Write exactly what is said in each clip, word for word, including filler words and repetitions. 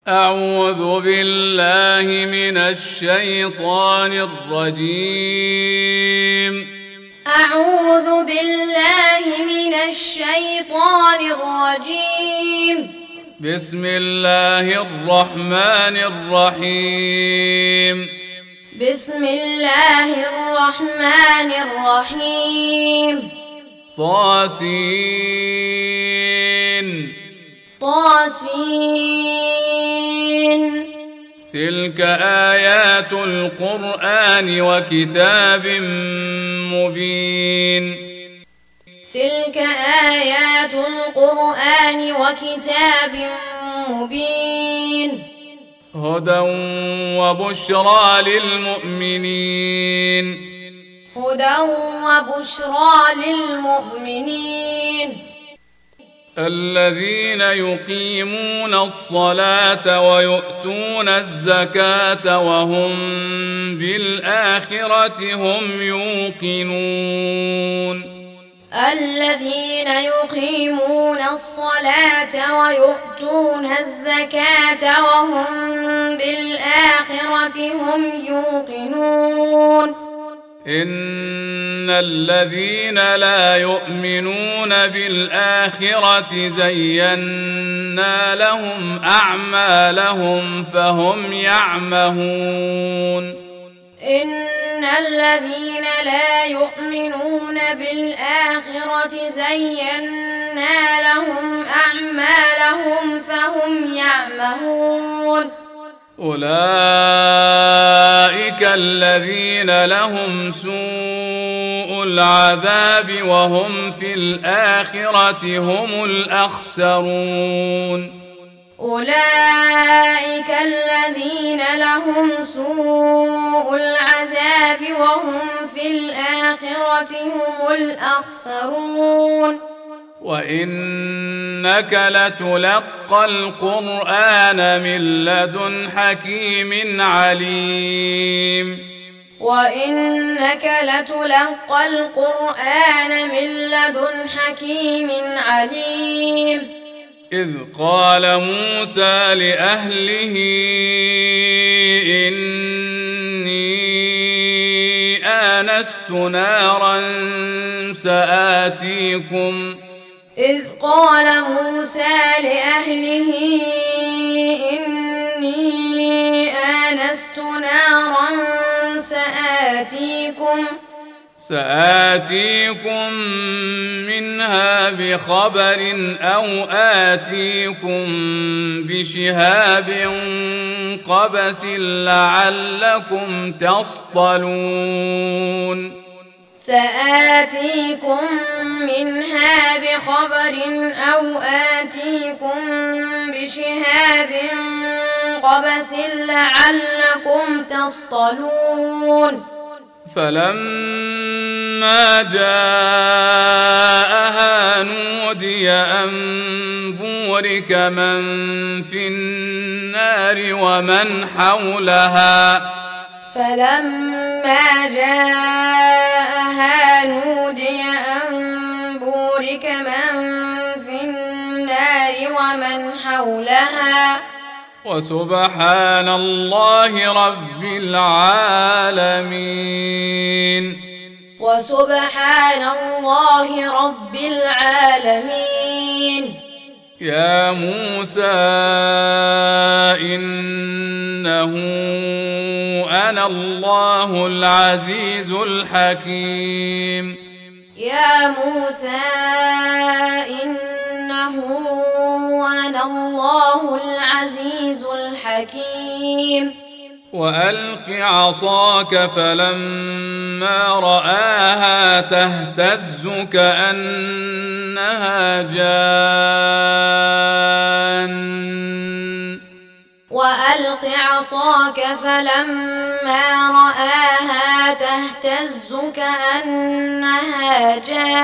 أعوذ بالله من الشيطان الرجيم أعوذ بالله من الشيطان الرجيم بسم الله الرحمن الرحيم بسم الله الرحمن الرحيم طاسين طاسين تلك آيات القرآن وكتاب مبين تلك آيات القرآن وكتاب مبين هدى وبشرى للمؤمنين هدى وبشرى للمؤمنين الذين يقيمون الصلاة ويؤتون الزكاة وهم بالآخرة هم يوقنون الذين يقيمون الصلاة ويؤتون الزكاة وهم بالآخرة هم يوقنون إن الذين لا يؤمنون بالآخرة زينا لهم أعمالهم فهم يعمهون إن الذين لا يؤمنون بالآخرة زينا لهم أعمالهم فهم يعمهون أولئك الذين لهم سوء العذاب وهم في الآخرة هم الأخسرون أولئك الذين لهم سوء العذاب وهم في الآخرة هم الأخسرون وإنك لتلقى القرآن من لدن حكيم عليم وإنك لتلقى القرآن من لدن حكيم عليم إذ قال موسى لأهله إني آنست نارا سآتيكم إذ قال موسى لأهله إني آنست نارا سآتيكم سآتيكم منها بخبر أو آتيكم بشهاب قبس لعلكم تصطلون سآتيكم منها بخبر أو آتيكم بشهاب قبس لعلكم تصطلون فلما جاءها نودي أن بورك من في النار ومن حولها فلما جاءها نودي أن بورك من في النار ومن حولها وسبحان الله رب العالمين وسبحان الله رب العالمين يا موسى إنه أنا الله العزيز الحكيم يا موسى إنه أنا الله العزيز الحكيم وألق عصاك فلما رآها تهتز كأنها جان وألق عصاك فلما رآها تهتز كأنها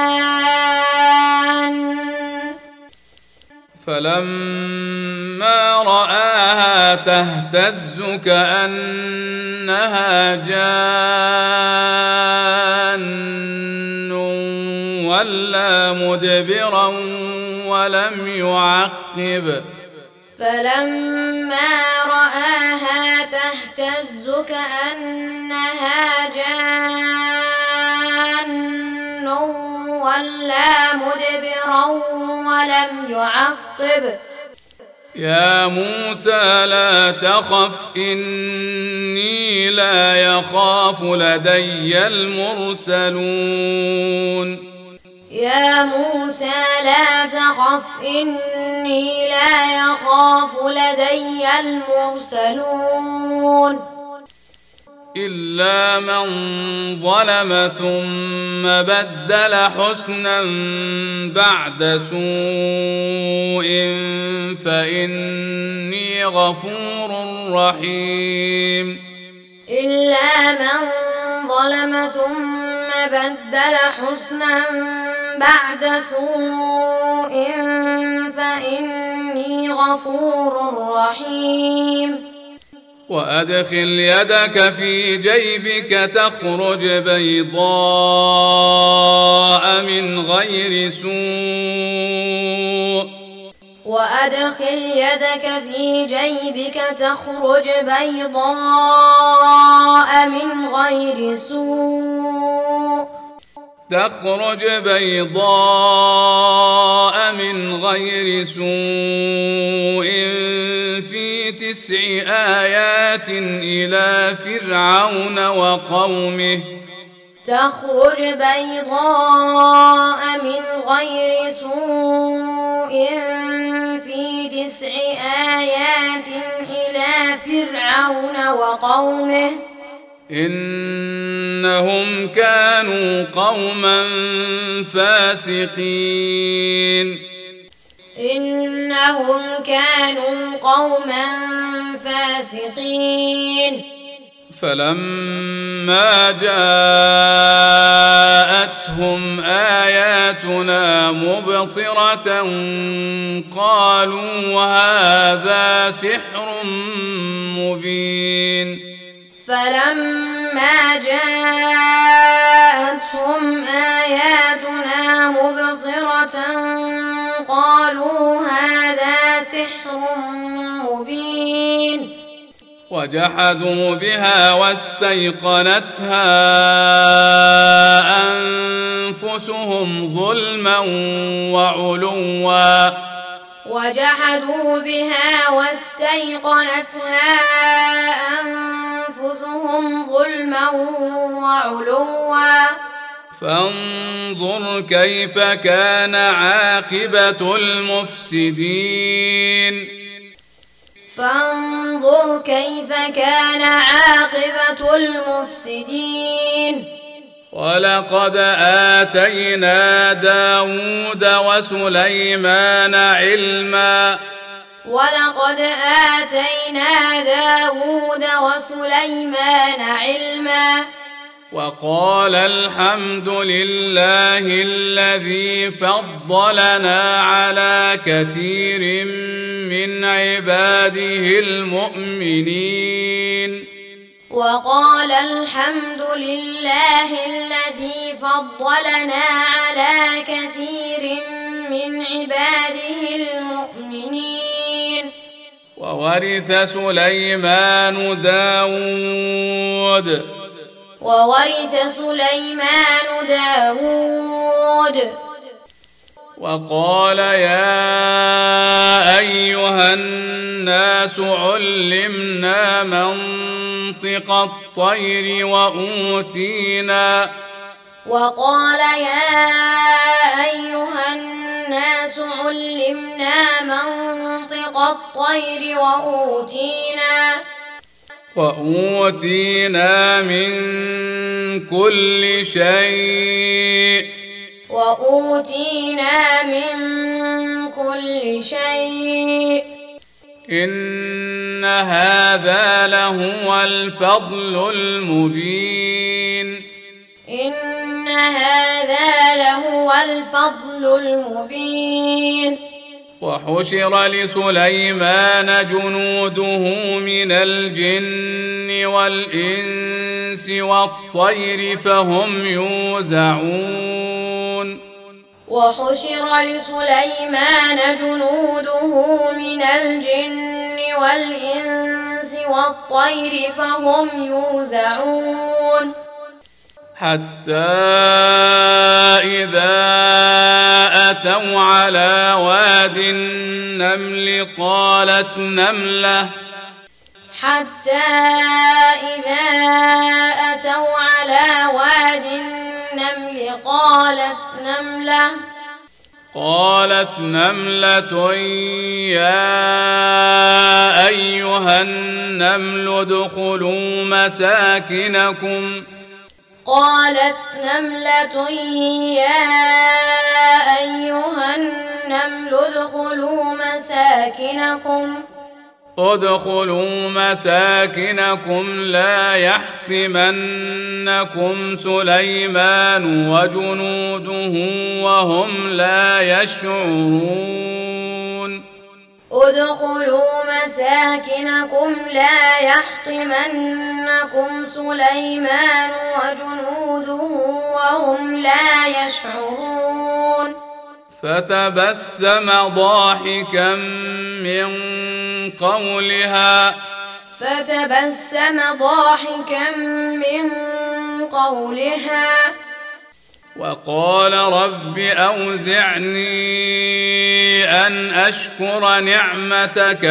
جان فلما رآها تهتز كأنها جان وَلَّى مُدْبِرًا وَلَمْ يُعَقِّبْ فَلَمَّا تهتز كأنها جان ولا مدبرا ولم يعقب يا موسى لا تخف إني لا يخاف لدي المرسلون يا موسى لا تخف إني لا يخاف لدي المرسلون إلا من ظلم ثم بدل حسنا بعد سوء فإني غفور رحيم إلا من ظلم ثم بدل حسنا بعد سوء فإني غفور رحيم وأدخل يدك في جيبك تخرج بيضاء من غير سوء وأدخل يدك في جيبك تخرج بيضاء من غير سوء تخرج بيضاء من غير سوء في تسع آيات إلى فرعون وقومه تخرج بيضاء من غير سوء في تسع آيات إلى فرعون وقومه إنهم كانوا قوما فاسقين إنهم كانوا قوما فاسقين فلما جاءتهم آياتنا مبصرة قالوا هذا سحر مبين فلما جاءتهم آياتنا مبصرة قالوا هذا سحر مبين وجحدوا بها واستيقنتها أنفسهم ظلما وعلوا وجحدوا بها واستيقنتها أنفسهم ظلما وعلوا فانظر كيف كان عاقبة المفسدين فانظر كيف كان عاقبة المفسدين ولقد آتينا داود وسليمان علما ولقد آتينا داود وسليمان علما وقال الحمد لله الذي فضلنا على كثير من عباده المؤمنين وقال الحمد لله الذي فضلنا على كثير من عباده المؤمنين وورث سليمان داود وورث سليمان داود وقال يا أيها الناس علمنا منطق الطير وأوتينا وقال يا أيها الناس علمنا منطق الطير وأوتينا وأوتينا من كل شيء وأوتينا من كل شيء إن هذا لهو الفضل المبين إن هذا لهو الفضل المبين وحشر لسليمان جنوده من الجن والإنس والطير فهم يوزعون وحشر لسليمان جنوده من الجن والإنس والطير فهم يوزعون حتى إذا أتوا على واد النمل قالت نملة حتى إذا أتوا على واد النمل قالت نملة قالت نملة يا أيها النمل ادخلوا مساكنكم قالت نملة يا أيها النمل ادخلوا مساكنكم ادخلوا مساكنكم لا يحطمنكم سليمان وجنوده وهم لا يشعرون ادخلوا مساكنكم لا يحطمنكم سليمان وجنوده وهم لا يشعرون فتبسم ضاحكا من قولها فتبسم ضاحكا من قولها وقال رب أوزعني أن أشكر نعمتك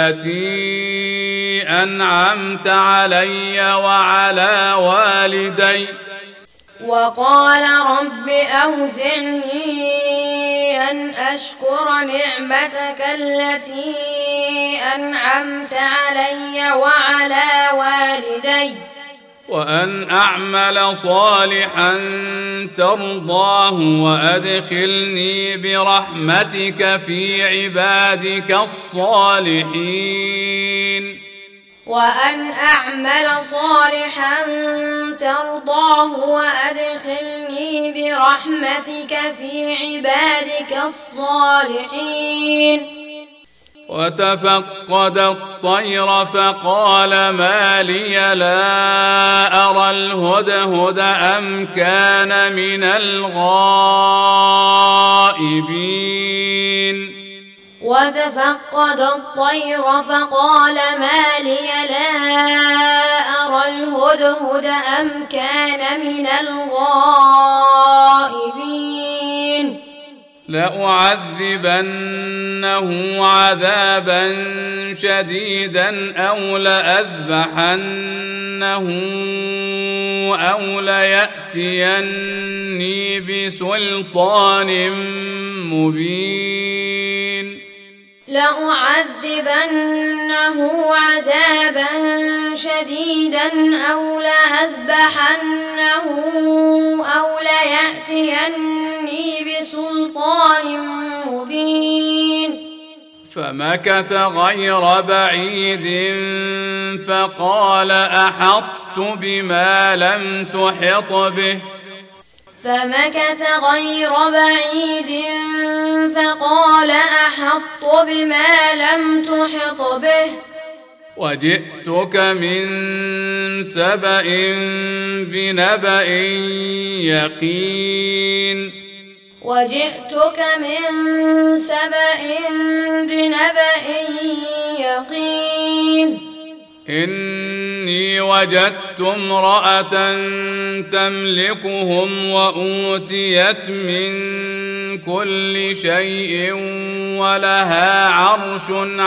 التي أنعمت علي وعلى والدي وقال رب أوزعني أن أشكر نعمتك التي أنعمت علي وعلى والدي وأن أعمل صالحا ترضاه وأدخلني برحمتك في عبادك الصالحين وأن أعمل صالحا ترضاه وأدخلني برحمتك في عبادك الصالحين وتفقد الطير فقال ما لي لا أرى الهدهد أم كان من الغائبين وتفقد الطير فقال ما لي لا أرى الهدهد أم كان من الغائبين لأعذبنه عذابا شديدا أو لأذبحنه أو ليأتيني بسلطان مبين لأعذبنه عذابا شديدا أو لأذبحنه أو ليأتيني بسلطان مبين فمكث غير بعيد فقال أحطت بما لم تحط به فمكث غير بعيد فقال أحط بما لم تحط به وجئتك من سبأ بنبأ يقين وجئتك من سبأ بنبأ يقين إني وجدت امرأة تملكهم وأوتيت من كل شيء ولها عرش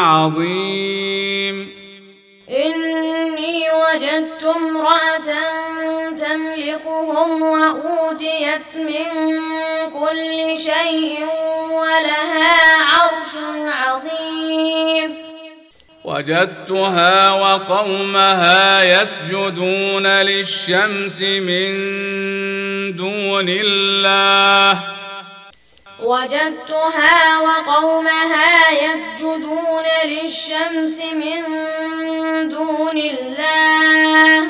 عظيم إني وجدت امرأة تملكهم وأوتيت من كل شيء ولها عرش عظيم وجدتها وقومها يسجدون للشمس من دون الله وجدتها وقومها يسجدون للشمس من دون الله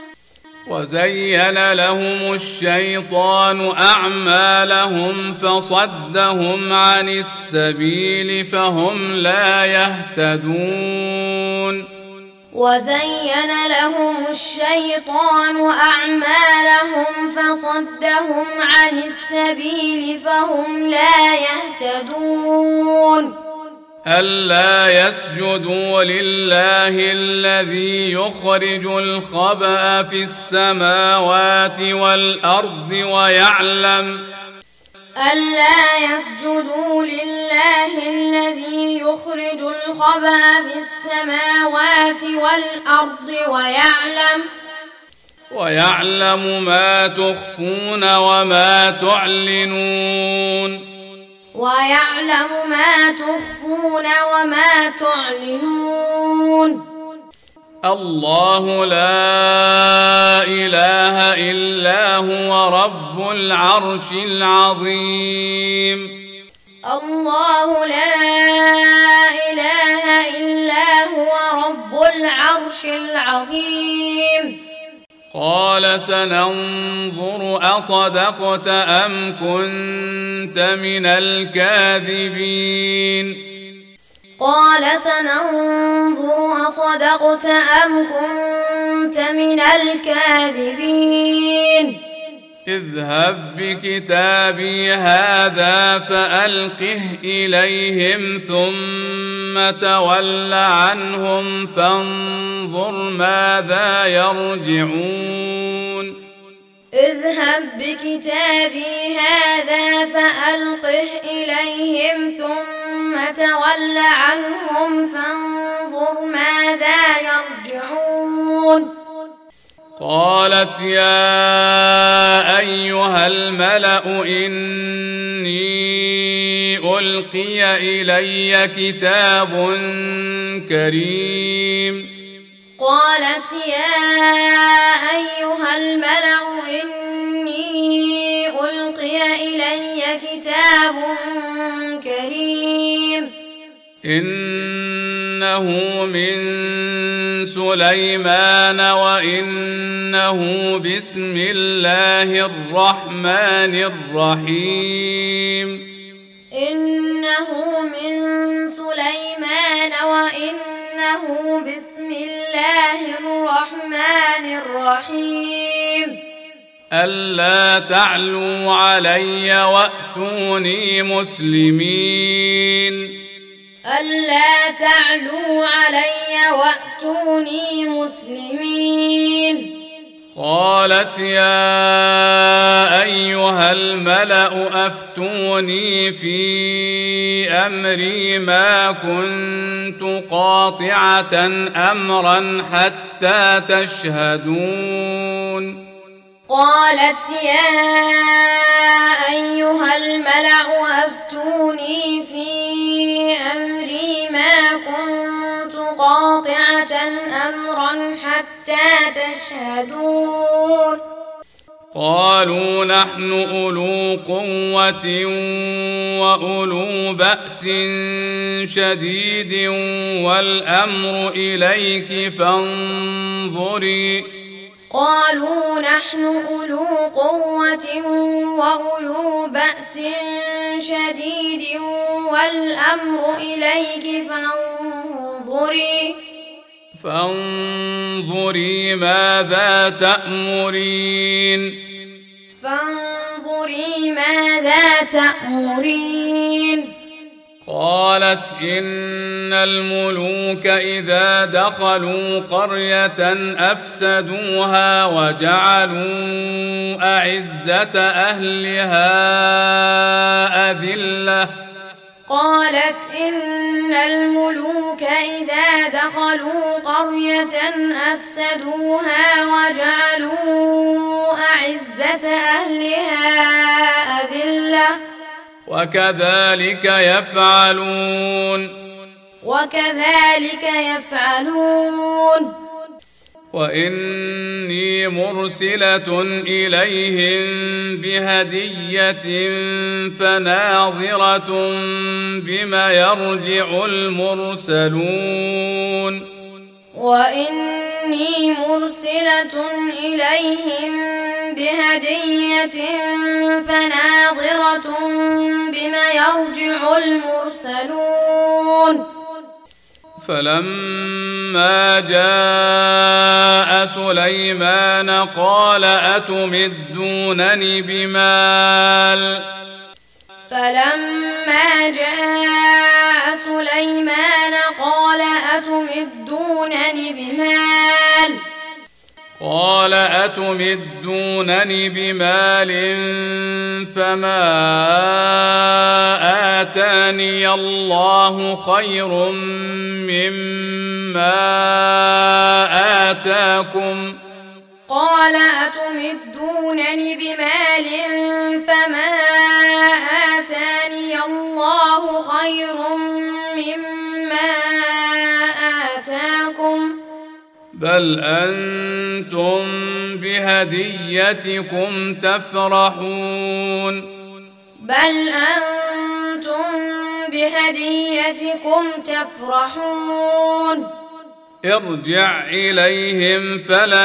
وزين لهم الشيطان أعمالهم فصدهم عن السبيل فهم لا يهتدون وزين لهم الشيطان أعمالهم فصدهم عن السبيل فهم لا يهتدون ألا يسجدوا لله الذي يخرج الخبأ في السماوات والأرض ويعلم ألا يسجدوا لله الذي يخرج الخبأ في السماوات والأرض ويعلم ويعلم ما تخفون وما تعلنون ويعلم ما تخفون وما تعلنون الله لا إله إلا هو رب العرش العظيم الله لا إله إلا هو رب العرش العظيم قال سننظر أصدقت أم كنت من الكاذبين قال سننظر أصدقت أم كنت من الكاذبين اذهب بكتابي هذا فألقه إليهم ثم تول عنهم فانظر ماذا يرجعون اذهب بكتابي هذا فألقه إليهم ثم تول عنهم فانظر ماذا يرجعون قالت يا أيها الملأ إني ألقي إلي كتاب كريم قالت يا أيها الملأ إني ألقي إلي كتاب كريم إنه من سليمان وإنه بسم الله الرحمن الرحيم إنه من سليمان وإنه بسم الله الرحمن الرحيم ألا تعلوا علي وأتوني مسلمين ألا تعلوا علي وأتوني مسلمين قالت يا أيها الملأ أفتوني في أمري ما كنت قاطعة أمرا حتى تشهدون قالت يا أيها الملأ أفتوني في أمري ما كنت قاطعة أمرا حتى تشهدون قالوا نحن أولو قوة وأولو بأس شديد والأمر إليك فانظري قالوا نحن أولو قوة وأولو بأس شديد والأمر إليك فانظري فانظري ماذا تأمرين فانظري ماذا تأمرين قالت إن الملوك إذا دخلوا قرية أفسدوها وجعلوا أعزة أهلها أذلة قالت إن الملوك إذا دخلوا قرية أفسدوها وجعلوا أعزة أهلها أذلة وكذلك يفعلون وكذلك يفعلون وإني مرسلة إليهم بهدية فناظرة بما يرجع المرسلون وإني مرسلة إليهم بهدية فناظرة بما يرجع المرسلون فلما جاء سليمان قال أتمدونني بمال فلما جاء سليمان سليمان قال أتمدونني بمال قال أتمدونني بمال فما آتاني الله خير مما آتاكم قال أتمدونني بمال فما آتاني الله خير مما آتاكم بل أنتم بهديتكم تفرحون بل أنتم بهديتكم تفرحون ارجع إليهم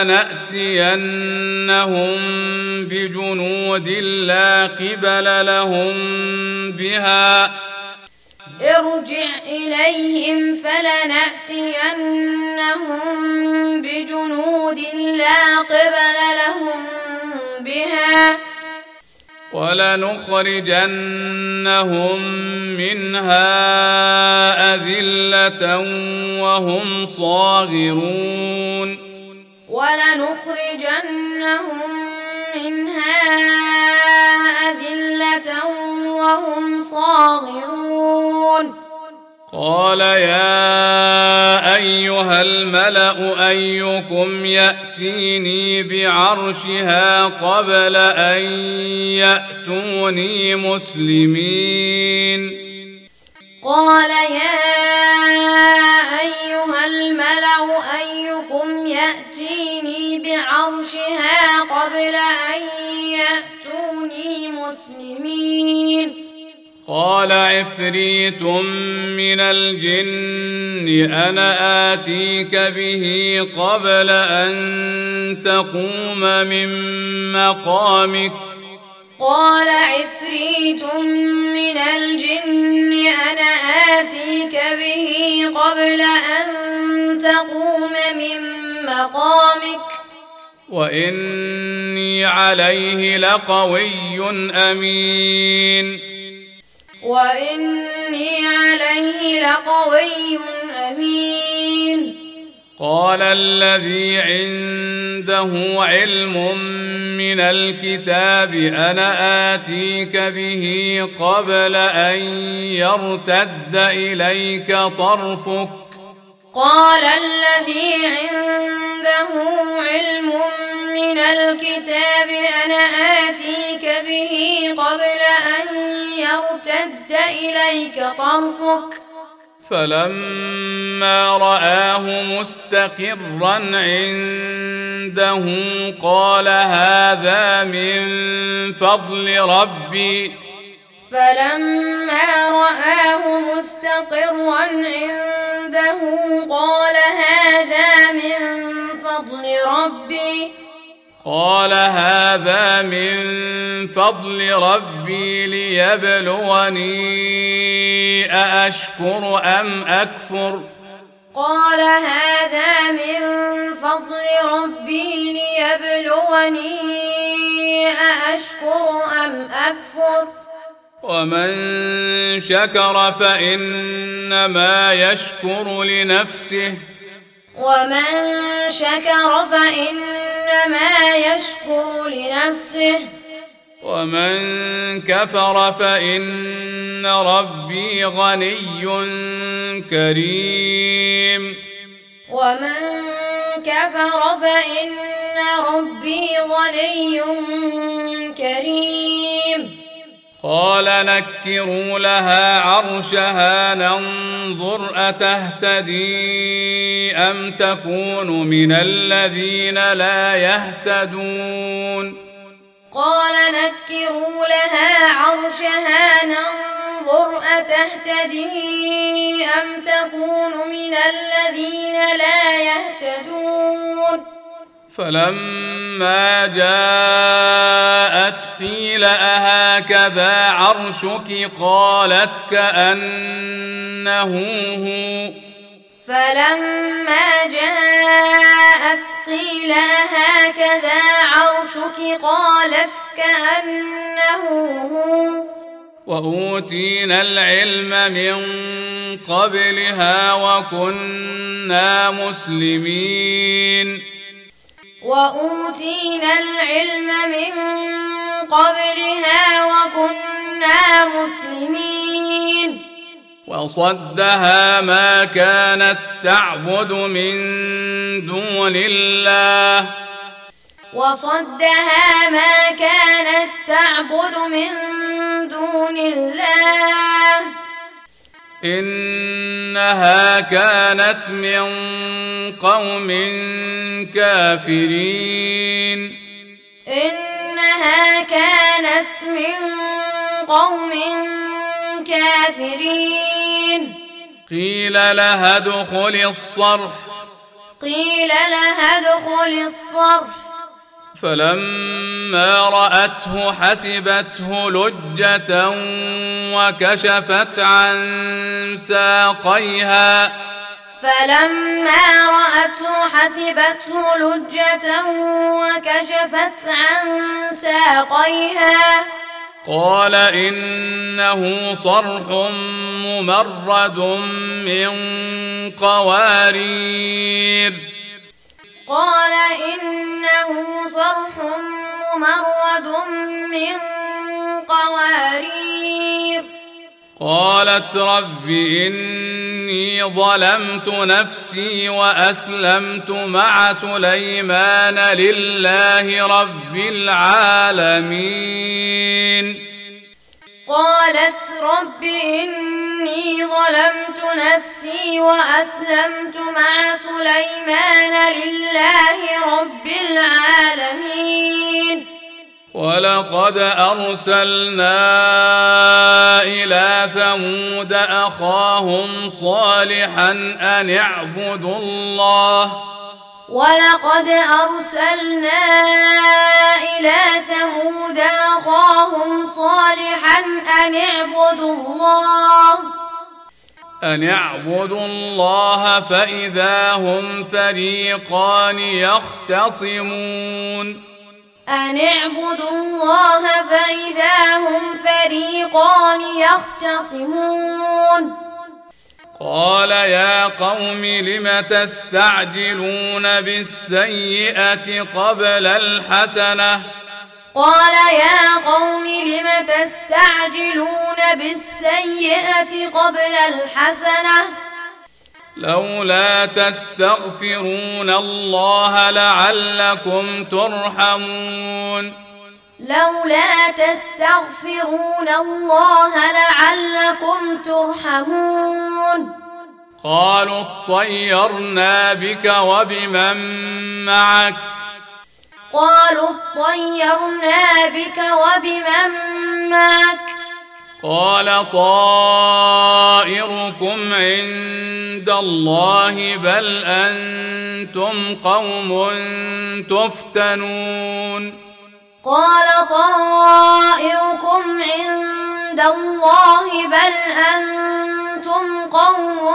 فلنأتينهم بجنود لا قبل لهم بها ارجع إليهم فلنأتينهم بجنود لا قبل لهم بها ولنخرجنهم منها أذلة وهم صاغرون ولنخرجنهم منها أذلة وهم صاغرون قال يا أيها الملأ أيكم يأتيني بعرشها قبل أن يأتوني مسلمين قال يا أيها الملأ أيكم يأتيني بعرشها قبل أن يأتوني مسلمين قال عفريت من الجن أنا آتيك به قبل أن تقوم من مقامك قال عفريت من الجن أنا آتيك به قبل أن تقوم من مقامك وإني عليه لقوي أمين وإني عليه لقوي أمين قال الذي عنده علم من الكتاب أنا آتيك به قبل أن يرتد إليك طرفك قال الذي عنده علم من الكتاب أنا آتيك به قبل أن يرتد إليك طرفك فلما رآه مستقرا عنده قال هذا من فضل ربي فلما رآه مستقرا عنده قال هذا من فضل ربي قال هذا من فضل ربي ليبلوني أأشكر أم أكفر قال هذا من فضل ربي ليبلوني أأشكر أم أكفر ومن شكر فإنما يشكر لنفسه ومن شكر فإنما يشكر لنفسه ومن كفر فإن ربي غني كريم ومن كفر فإن ربي غني كريم قال نكروا لها عرشها ننظر أتهتدي أم تكون من الذين لا يهتدون قال نكروا لها عرشها ننظر أتهتدي أم تكون من الذين لا يهتدون فلما جاءت قيل أهكذا عرشك قالت كأنه هو فلما جاءت قيل هكذا عرشك قالت كأنه هو وأوتينا العلم من قبلها وكنا مسلمين وأوتينا العلم من قبلها وكنا مسلمين وصدها ما كانت تعبد من دون الله وصدها ما كانت تعبد من دون الله إنها كانت من قوم كافرين إنها كانت من قوم كافرين قيل لها ادخل الصرح قيل لها ادخل الصرح فلما رأته حسبته لجة وكشفت عن ساقيها فلما رأته حسبته لجة وكشفت عن ساقيها قال إنه صرح ممرد من قوارير قال إنه صرح ممرد من قوارير قالت رب إني ظلمت نفسي وأسلمت مع سليمان لله رب العالمين قالت رب إني ظلمت نفسي وأسلمت مع سليمان لله رب العالمين ولقد أرسلنا إلى ثمود أخاهم صالحا أن اعبدوا الله ولقد أرسلنا إلى ثمود أخاهم صالحا أن اعبدوا الله أن اعبدوا الله فإذا هم فريقان يختصمون أن اعبدوا الله فإذا هم فريقان يختصمون قال يا قوم لم تستعجلون بالسيئة قبل الحسنة قال يا قوم لم تستعجلون بالسيئة قبل الحسنة لولا تستغفرون الله لعلكم ترحمون لولا تستغفرون الله لعلكم ترحمون قالوا اطيرنا بك وبمن معك قالوا اطيرنا بك وبمن معك قال طائركم عند الله بل أنتم قوم تفتنون قال طائركم عند الله بل أنتم قوم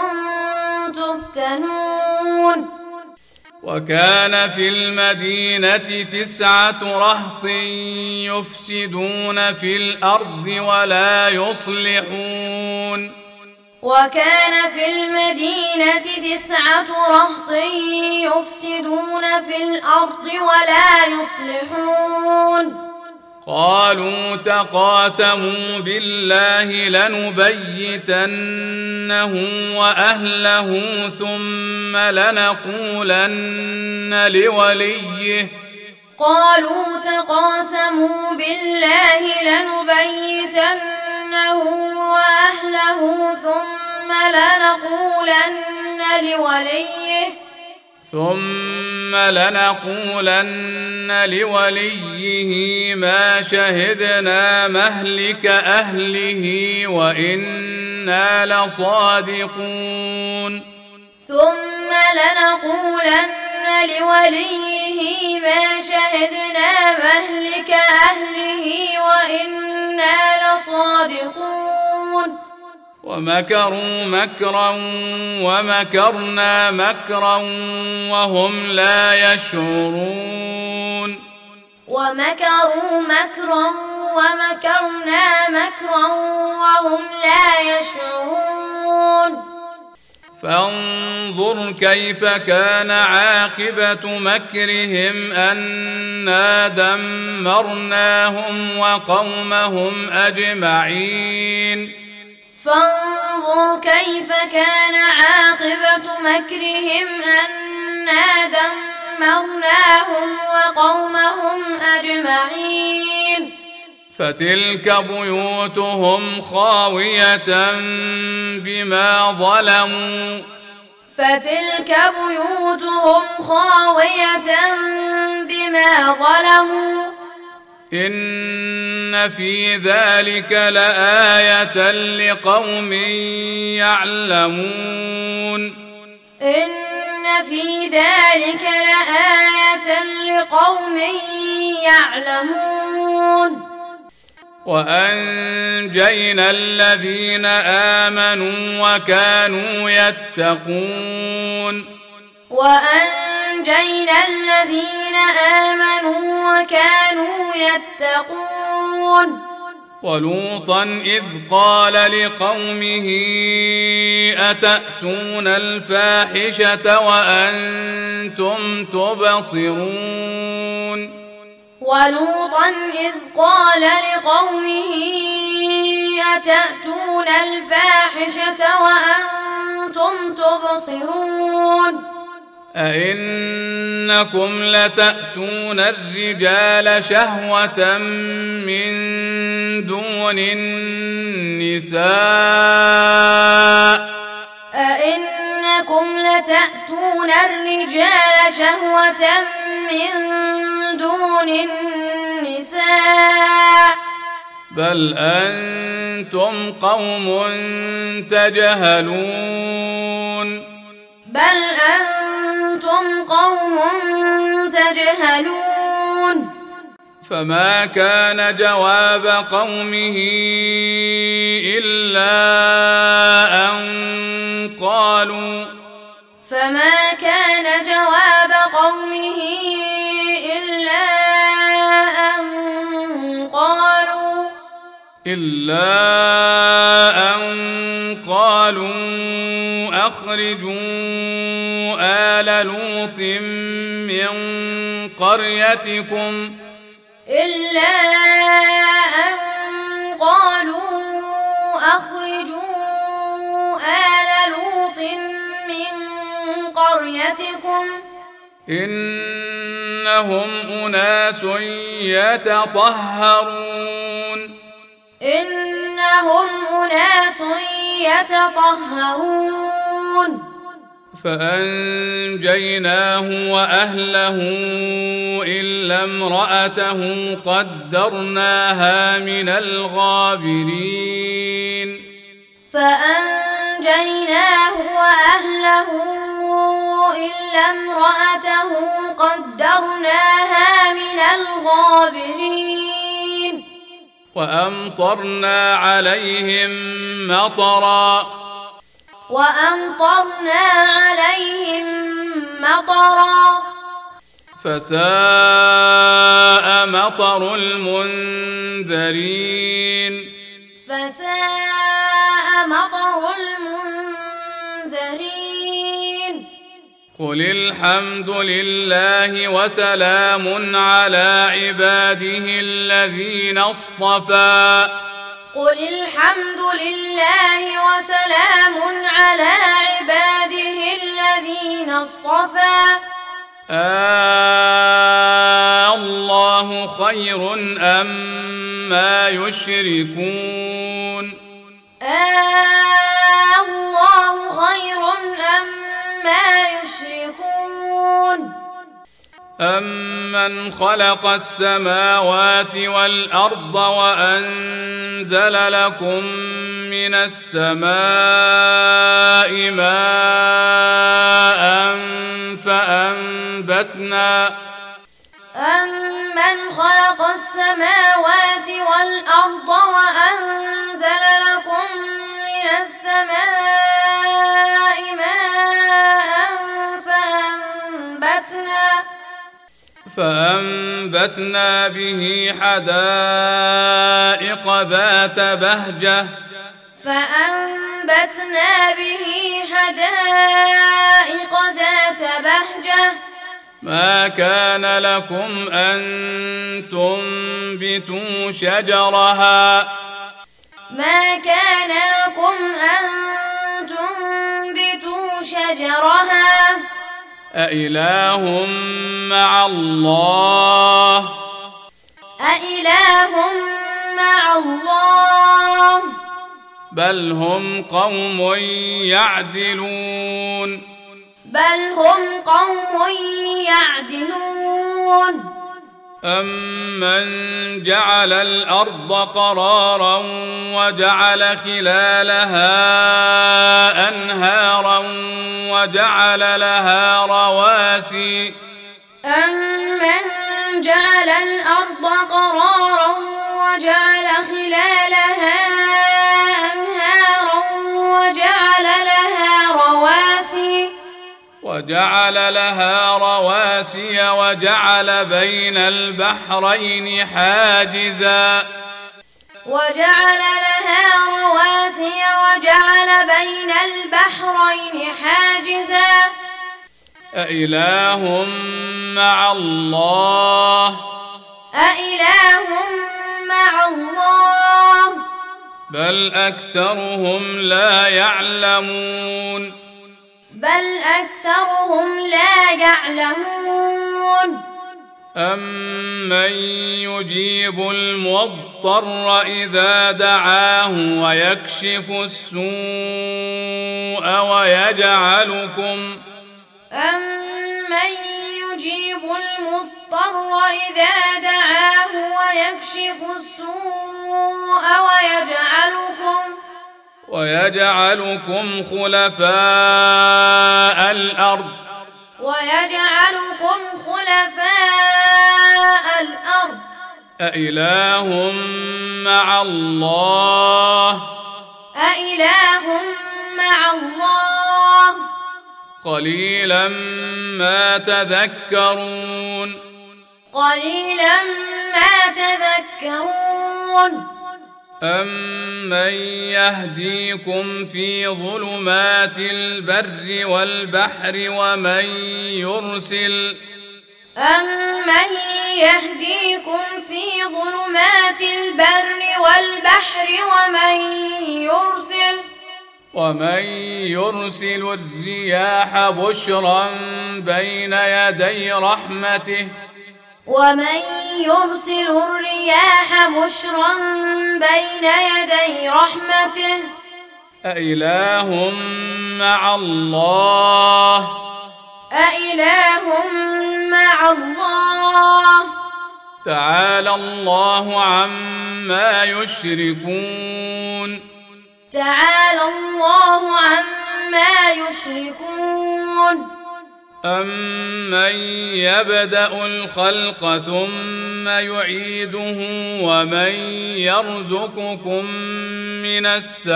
تفتنون وكان في المدينة تسعة رهط يفسدون في الأرض ولا يصلحون وكان في المدينة تسعة رهط يفسدون في الأرض ولا يصلحون قالوا تقاسموا بالله لنبيتنه وأهله ثم لنقولن لوليه قالوا تقاسموا بالله لنبيتنه وأهله ثم لنقولن لوليه ثم لنقولن لوليه ما شهدنا مهلك أهله وإنا لصادقون ثم لنقولن لوليه ما شهدنا مهلك أهله وإنا لصادقون ومكروا مكرا ومكرنا مكرا وهم لا يشعرون ومكروا مكرا ومكرنا مكرا وهم لا يشعرون فانظر كيف كان عاقبة مكرهم أنا دمرناهم وقومهم أجمعين فانظر كيف كان عاقبة مكرهم أنا دمرناهم وقومهم أجمعين فتلك بيوتهم خاوية بما ظلموا فتلك بيوتهم خاوية بما ظلموا إن في ذلك لآية لقوم يعلمون إن في ذلك لآية لقوم يعلمون وأنجينا الذين آمنوا وكانوا يتقون وأنجينا الذين آمنوا وكانوا يتقون ولوطا إذ قال لقومه أتأتون الفاحشة وأنتم تبصرون ولوطا إذ قال لقومه أتأتون الفاحشة وأنتم تبصرون أئنكم لتأتون الرجال شهوة من دون النساء أئنكم لتأتون الرجال شهوة من دون النساء بل أنتم قوم تجهلون بل أنتم قوم تجهلون فما كان جواب قومه إلا أن قالوا فما كان جواب قومه إلا أن قالوا إلا أن قالوا أخرجوا آل لوط من قريتكم إلا أن قالوا أخرجوا آل لوط من قريتكم إنهم أناس يتطهرون إنهم أناس يتطهرون فأنجيناه وأهله إلا امرأته قدرناها من الغابرين فأنجيناه وأهله إلا امرأته قدرناها من الغابرين وأمطرنا عليهم مطرا وأمطرنا عليهم مطرا فساء مطر المنذرين فساء مطر المنذرين قل الحمد لله وسلام على عباده الذين اصطفى قل الحمد لله وسلام على عباده الذين اصطفى آه الله خير أم ما يشركون آه الله خير أم ما يشركون أمن خلق السماوات والأرض وأنزل لكم من السماء ماء فأنبتنا أمن خلق السماوات والأرض وأنزل لكم من السماء ماء فأنبتنا فأنبتنا به حدائق ذات بهجة فأنبتنا به حدائق ذات بهجة ما كان لكم أن تنبتوا شجرها ما كان لكم أن تنبتوا شجرها أإله مع الله أإله مع الله بل هم قوم يعدلون بل هم قوم يعدلون أمن جعل الأرض قرارا وجعل خلالها أنهارا وجعل لها رواسي أمن جعل الأرض قرارا وجعل خلالها أنهارا وجعل لها رواسي وجعل لها رواسي وجعل بين البحرين حاجزا وجعل لها رواسي وجعل بين البحرين حاجزا أإله مع الله أإله مع الله بل أكثرهم لا يعلمون بل أكثرهم لا يعلمون أمن يجيب المضطر إذا دعاه ويكشف السوء ويجعلكم أمن يجيب المضطر إذا دعاه ويكشف السوء ويجعلكم ويجعلكم خلفاء الأرض ويجعلكم خلفاء الأرض أإله مع الله أإله مع الله قليلا ما تذكرون قليلا ما تذكرون أمن يهديكم في ظلمات البر والبحر ومن يرسل أمن يهديكم في ظلمات البر والبحر ومن يرسل ومن يرسل الرياح بشرا بين يدي رحمته ومن يرسل الرياح بشرا بين يدي رحمته أإله مع الله أإله مع الله تعالى الله عما يشركون تعالى الله عما يشركون أمن يبدأ الخلق ثم يعيده ومن يرزقكم من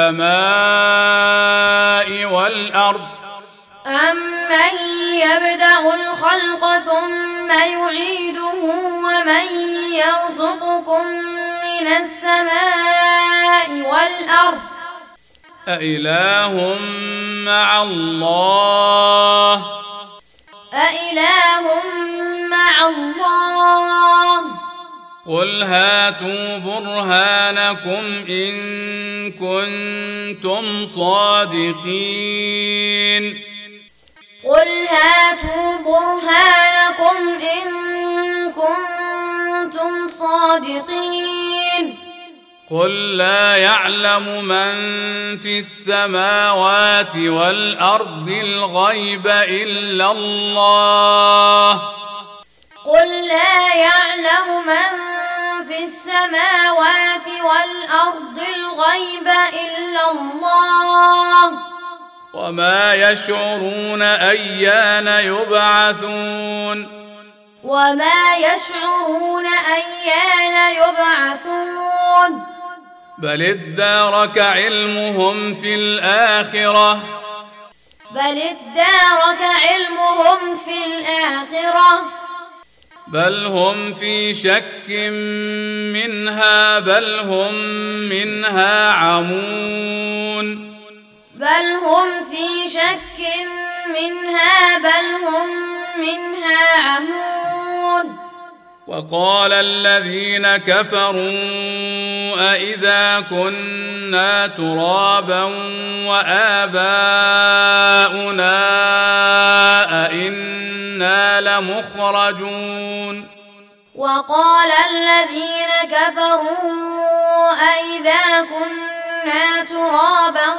السماء والأرض أمن يبدأ الخلق ثم يعيده ومن يرزقكم من السماء والأرض أإله مع الله أإله مع الله قل هاتوا برهانكم إن كنتم صادقين قل هاتوا برهانكم إن كنتم صادقين قل لا يعلم من في السماوات والأرض الغيب إلا الله قل لا يعلم من في السماوات والأرض الغيب إلا الله وما يشعرون أيان يبعثون وما يشعرون أيان يبعثون بل ادارك علمهم في الآخرة بل ادارك علمهم في الآخرة بل هم في شك منها بل هم منها عمون بل هم في شك منها بل هم منها عمون وقال الذين كفروا أإذا كنا ترابا وآباؤنا أإنا لمخرجون وقال الذين كفروا أإذا كنا ترابا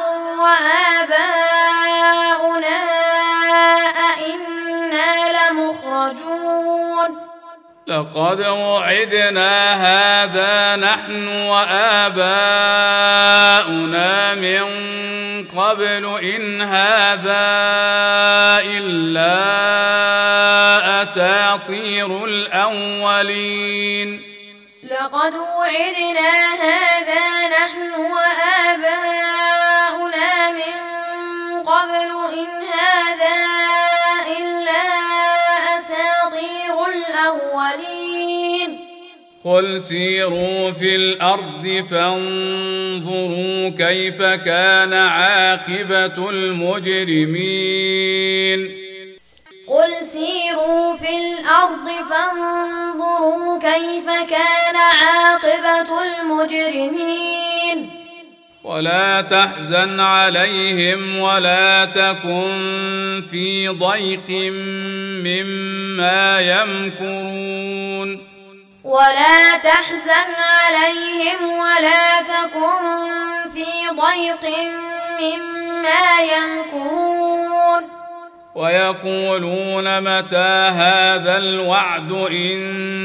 وآباؤنا أإنا لمخرجون لقد وعدنا هذا نحن وآباؤنا من قبل إن هذا إلا أساطير الأولين لقد وعدنا هذا نحن وآباؤنا من قبل إن هذا إلا أساطير الأولين قل سيروا في الأرض فانظروا كيف كان عاقبة المجرمين قل سيروا في الأرض فانظروا كيف كان عاقبة المجرمين ولا تحزن عليهم ولا تكن في ضيق مما يمكرون ولا تحزن عليهم ولا تكن في ضيق مما يمكرون ويقولون متى هذا الوعد إن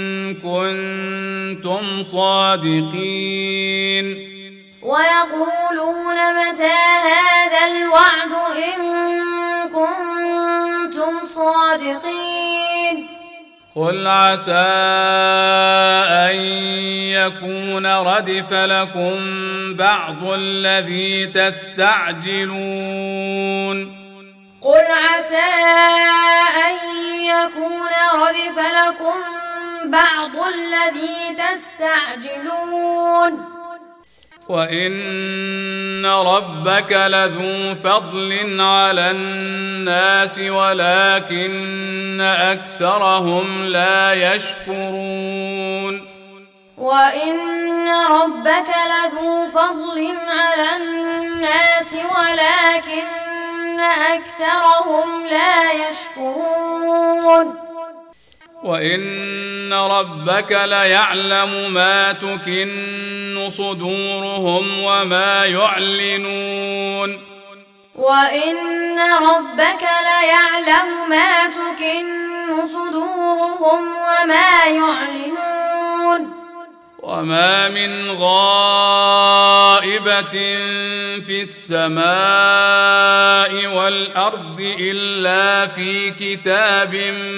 كنتم صادقين ويقولون متى هذا الوعد إن كنتم صادقين قل عسى أن يكون ردف لكم بعض الذي تستعجلون قل عسى أن يكون ردف لكم بعض الذي تستعجلون وإن ربك لذو فضل على الناس ولكن أكثرهم لا يشكرون وإن ربك لذو فضل على الناس ولكن أكثرهم لا يشكرون وإن ربك ليعلم ما تكن صدورهم وما يعلنون وإن ربك ليعلم ما تكن صدورهم وما يعلنون وما من غائبة في السماء والأرض إلا في كتاب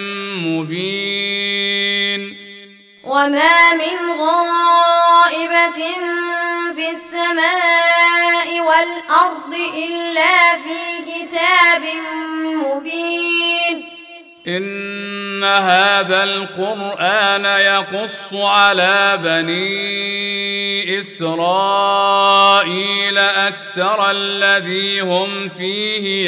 مبين وما من غائبة في السماء والأرض إلا في كتاب مبين إن هذا القرآن يقص على بني إسرائيل أكثر الذي هم فيه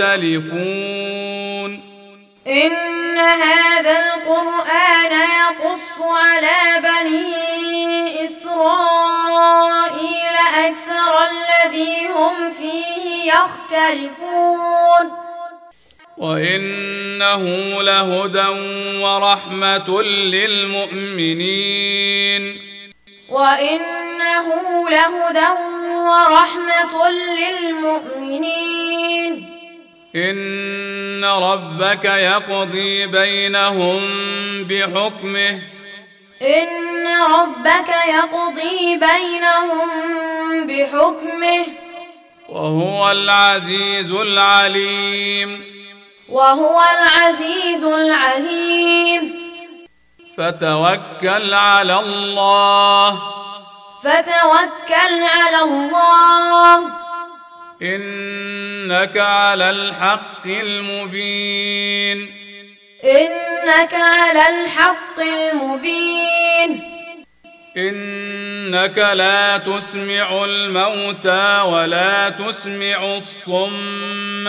يختلفون إن هذا القرآن يقص على بني إسرائيل أكثر الذي هم فيه يختلفون وإنه لهدى ورحمة للمؤمنين وإنه لهدى ورحمة للمؤمنين إن ربك يقضي بينهم بحكمه إن ربك يقضي بينهم بحكمه وهو العزيز العليم وهو العزيز العليم فتوكل على الله فتوكل على الله إنك على الحق المبين إنك على الحق المبين إنك لا تسمع الموتى ولا تسمع الصم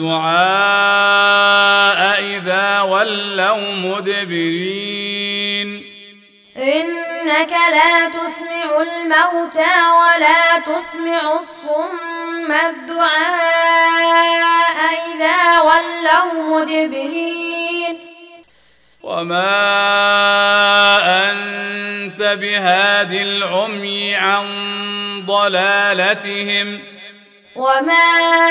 الدعاء إذا ولوا مدبرين إنك لا تسمع الموتى ولا تسمع الصم الدعاء إذا ولوا مدبرين وما أنت بهاد العمي عن ضلالتهم وما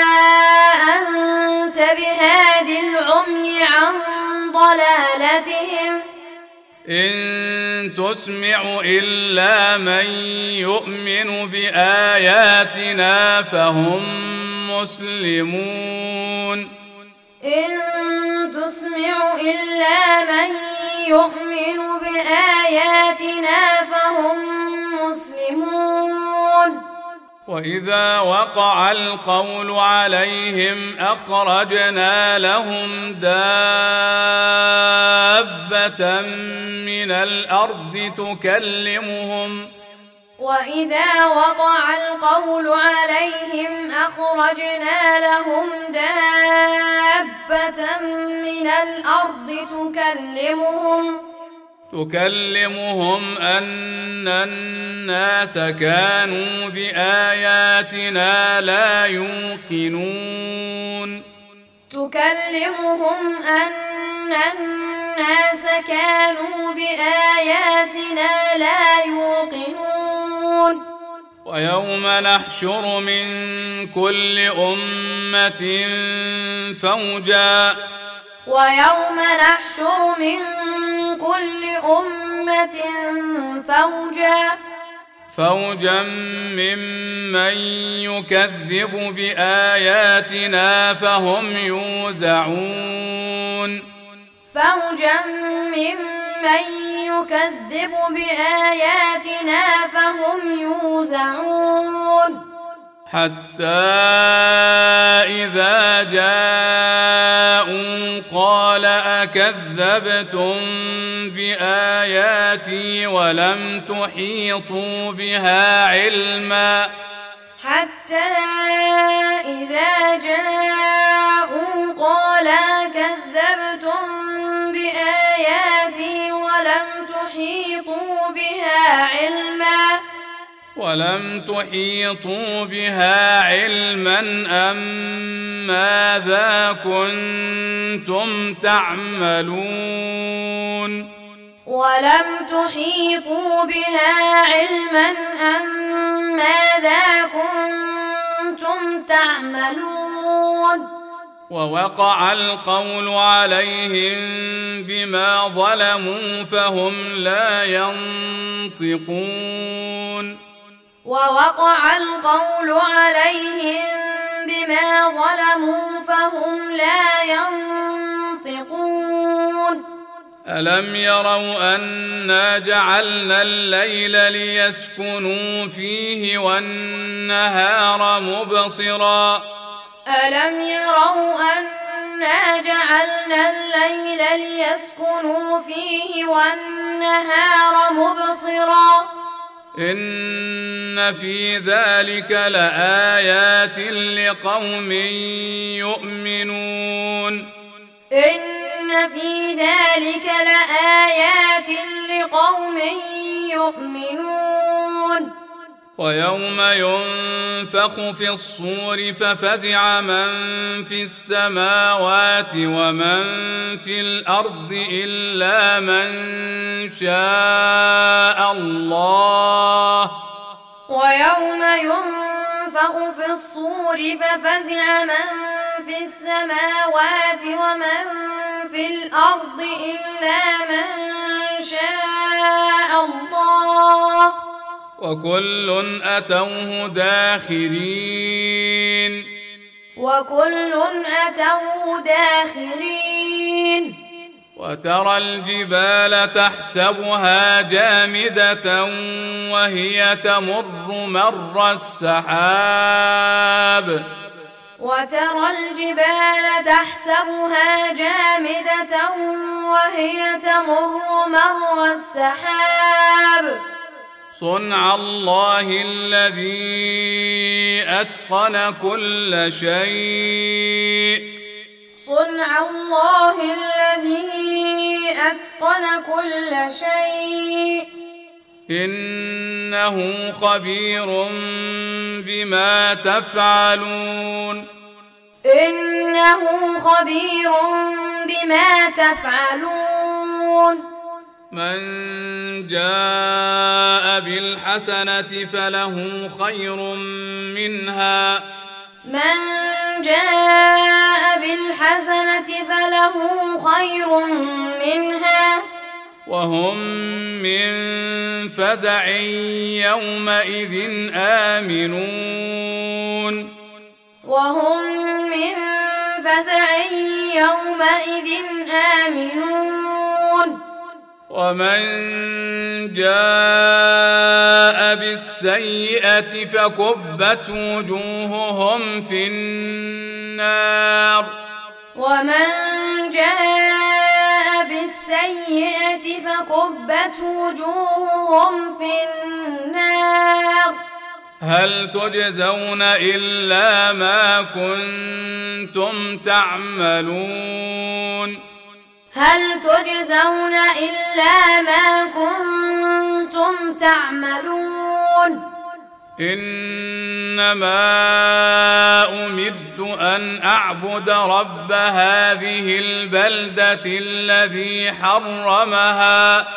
أنت بهاد العمي عن ضلالتهم إن تسمع إلا من يؤمن بآياتنا فهم مسلمون إن تسمع إلا من يؤمن بآياتنا فهم مسلمون وإذا وقع القول عليهم أخرجنا لهم دابة من الأرض تكلمهم وإذا وقع القول عليهم أخرجنا لهم دابة من الأرض تكلمهم تكلمهم أن الناس كانوا بآياتنا لا يوقنون تكلمهم أن الناس كانوا بآياتنا لا يوقنون ويوم نحشر من كل أمة فوجا ويوم نحشر من كل أمة فوجا فوجا ممن يكذب بآياتنا فهم يوزعون فوجا ممن يكذب بآياتنا فهم يوزعون حتى إذا جاءوا قال أكذبتم بآياتي ولم تحيطوا بها علما حتى إذا جاءوا قال أكذبتم بآياتي ولم تحيطوا بها علما ولم تحيطوا بها علما أم ماذا كنتم تعملون ولم تحيطوا بها علما أم ماذا كنتم تعملون ووقع القول عليهم بما ظلموا فهم لا ينطقون ووقع القول عليهم بما ظلموا فهم لا ينطقون ألم يروا أنا جعلنا الليل ليسكنوا فيه والنهار مبصرا ألم يروا أنا جعلنا الليل ليسكنوا فيه والنهار مبصرا إن في ذلك لآيات لقوم يؤمنون إن في ذلك لآيات لقوم يؤمنون ويوم ينفخ في الصور ففزع من في السماوات ومن في الأرض إلا من شاء الله ويوم ينفخ في الصور ففزع من في السماوات ومن في الأرض إلا من شاء الله وكل أتوه داخرين وكل أتوه داخرين وترى الجبال تحسبها جامدة وهي تمر مر السحاب وترى الجبال تحسبها جامدة وهي تمر مر السحاب صنع الله الذي أتقن كل شيء صنع الله الذي أتقن كل شيء إنه خبير بما تفعلون إنه خبير بما تفعلون من جاء بالحسنة فله خير منها من جاء بالحسنة فله خير منها وهم من فزع يومئذ آمنون وهم من فزع يومئذ آمنون ومن جاء بالسيئة فكبت وجوههم في النار ومن جاء بالسيئة فكبت وجوههم في النار هل تجزون إلا ما كنتم تعملون هل تجزون إلا ما كنتم تعملون إنما أمرت أن أعبد رب هذه البلدة الذي حرمها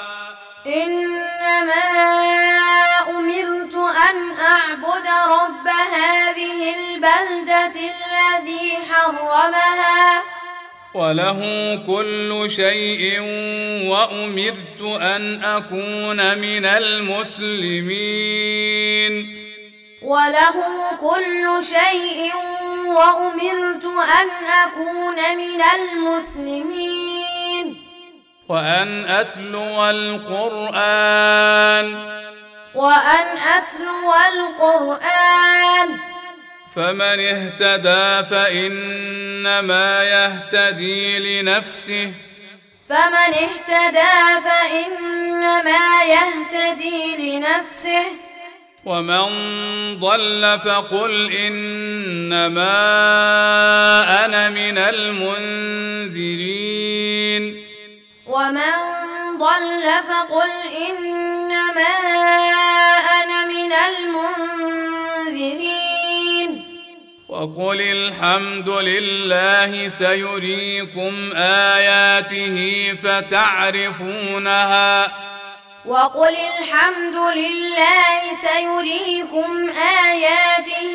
إنما أمرت أن أعبد رب هذه البلدة الذي حرمها وله كل شيء وأمرت أن أكون من المسلمين وله كل شيء وأمرت أن أكون من المسلمين وأن أتلو القرآن وأن أتلو القرآن فمن اهتدى فإنما يهتدي لنفسه فمن اهتدى فإنما يهتدي لنفسه ومن ضل فقل إنما أنا من المنذرين ومن ضل فقل إنما أنا من المنذرين وقل الحمد لله سيريكم آياته فتعرفونها وقل الحمد لله سيريكم آياته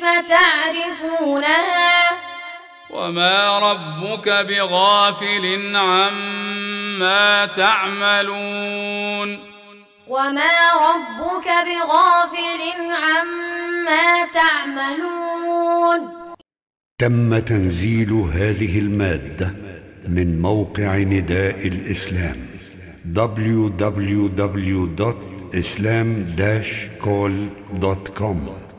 فتعرفونها وما ربك بغافل عما تعملون وما ربك بغافل عما تعملون. تم تنزيل هذه المادة من موقع نداء الإسلام دبليو دبليو دبليو دوت إسلام داش كول دوت كوم.